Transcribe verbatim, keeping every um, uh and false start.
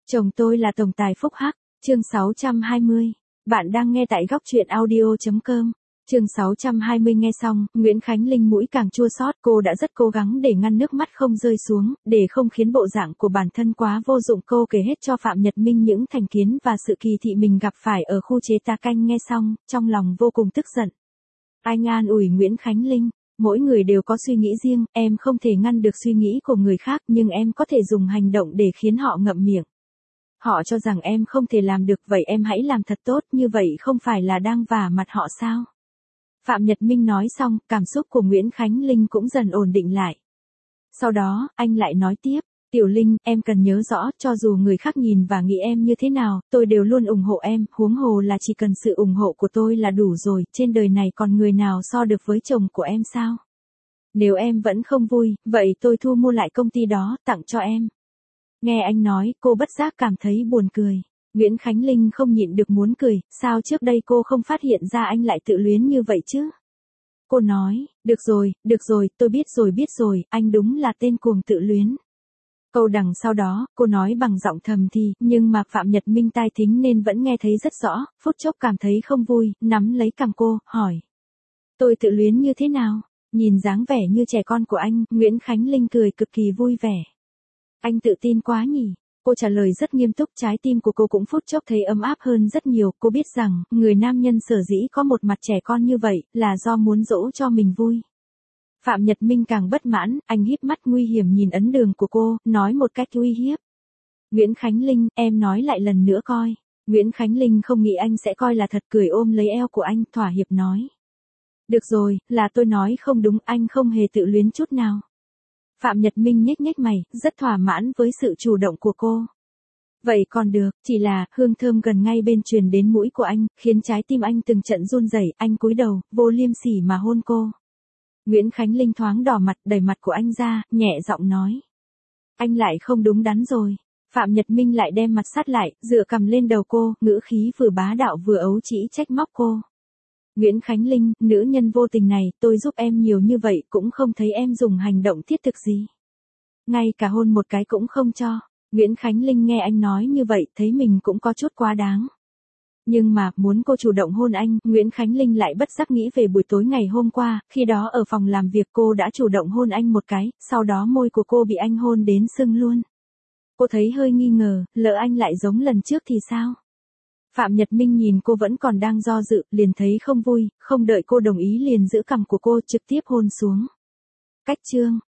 Chồng tôi là tổng tài phúc hắc, chương sáu trăm hai mươi. Bạn đang nghe tại góc truyện audio chấm com. Chương sáu trăm hai mươi nghe xong, Nguyễn Khánh Linh mũi càng chua xót, cô đã rất cố gắng để ngăn nước mắt không rơi xuống, để không khiến bộ dạng của bản thân quá vô dụng. Cô kể hết cho Phạm Nhật Minh những thành kiến và sự kỳ thị mình gặp phải ở khu chế tá canh. Nghe xong, trong lòng vô cùng tức giận. Anh an ủi Nguyễn Khánh Linh, mỗi người đều có suy nghĩ riêng, em không thể ngăn được suy nghĩ của người khác, nhưng em có thể dùng hành động để khiến họ ngậm miệng. Họ cho rằng em không thể làm được, vậy em hãy làm thật tốt, như vậy không phải là đang vả mặt họ sao? Phạm Nhật Minh nói xong, cảm xúc của Nguyễn Khánh Linh cũng dần ổn định lại. Sau đó, anh lại nói tiếp, Tiểu Linh, em cần nhớ rõ, cho dù người khác nhìn và nghĩ em như thế nào, tôi đều luôn ủng hộ em, huống hồ là chỉ cần sự ủng hộ của tôi là đủ rồi, trên đời này còn người nào so được với chồng của em sao? Nếu em vẫn không vui, vậy tôi thu mua lại công ty đó, tặng cho em. Nghe anh nói, cô bất giác cảm thấy buồn cười. Nguyễn Khánh Linh không nhịn được muốn cười, sao trước đây cô không phát hiện ra anh lại tự luyến như vậy chứ? Cô nói, được rồi, được rồi, tôi biết rồi biết rồi, anh đúng là tên cuồng tự luyến. Câu đằng sau đó, cô nói bằng giọng thầm thì, nhưng mà Phạm Nhật Minh tai thính nên vẫn nghe thấy rất rõ, phút chốc cảm thấy không vui, nắm lấy cằm cô, hỏi. Tôi tự luyến như thế nào? Nhìn dáng vẻ như trẻ con của anh, Nguyễn Khánh Linh cười cực kỳ vui vẻ. Anh tự tin quá nhỉ? Cô trả lời rất nghiêm túc, trái tim của cô cũng phút chốc thấy ấm áp hơn rất nhiều. Cô biết rằng, người nam nhân sở dĩ có một mặt trẻ con như vậy, là do muốn dỗ cho mình vui. Phạm Nhật Minh càng bất mãn, anh híp mắt nguy hiểm nhìn ấn đường của cô, nói một cách uy hiếp. Nguyễn Khánh Linh, em nói lại lần nữa coi. Nguyễn Khánh Linh không nghĩ anh sẽ coi là thật, cười ôm lấy eo của anh, thỏa hiệp nói. Được rồi, là tôi nói không đúng, anh không hề tự luyến chút nào. Phạm Nhật Minh nhếch nhếch mày, rất thỏa mãn với sự chủ động của cô. Vậy còn được, chỉ là, hương thơm gần ngay bên truyền đến mũi của anh, khiến trái tim anh từng trận run rẩy. Anh cúi đầu, vô liêm sỉ mà hôn cô. Nguyễn Khánh Linh thoáng đỏ mặt, đẩy mặt của anh ra, nhẹ giọng nói. Anh lại không đúng đắn rồi. Phạm Nhật Minh lại đem mặt sát lại, dựa cằm lên đầu cô, ngữ khí vừa bá đạo vừa ấu trĩ trách móc cô. Nguyễn Khánh Linh, nữ nhân vô tình này, tôi giúp em nhiều như vậy cũng không thấy em dùng hành động thiết thực gì. Ngay cả hôn một cái cũng không cho. Nguyễn Khánh Linh nghe anh nói như vậy, thấy mình cũng có chút quá đáng. Nhưng mà, muốn cô chủ động hôn anh, Nguyễn Khánh Linh lại bất giác nghĩ về buổi tối ngày hôm qua, khi đó ở phòng làm việc cô đã chủ động hôn anh một cái, sau đó môi của cô bị anh hôn đến sưng luôn. Cô thấy hơi nghi ngờ, lỡ anh lại giống lần trước thì sao? Phạm Nhật Minh nhìn cô vẫn còn đang do dự, liền thấy không vui, không đợi cô đồng ý liền giữ cằm của cô trực tiếp hôn xuống. Cách chương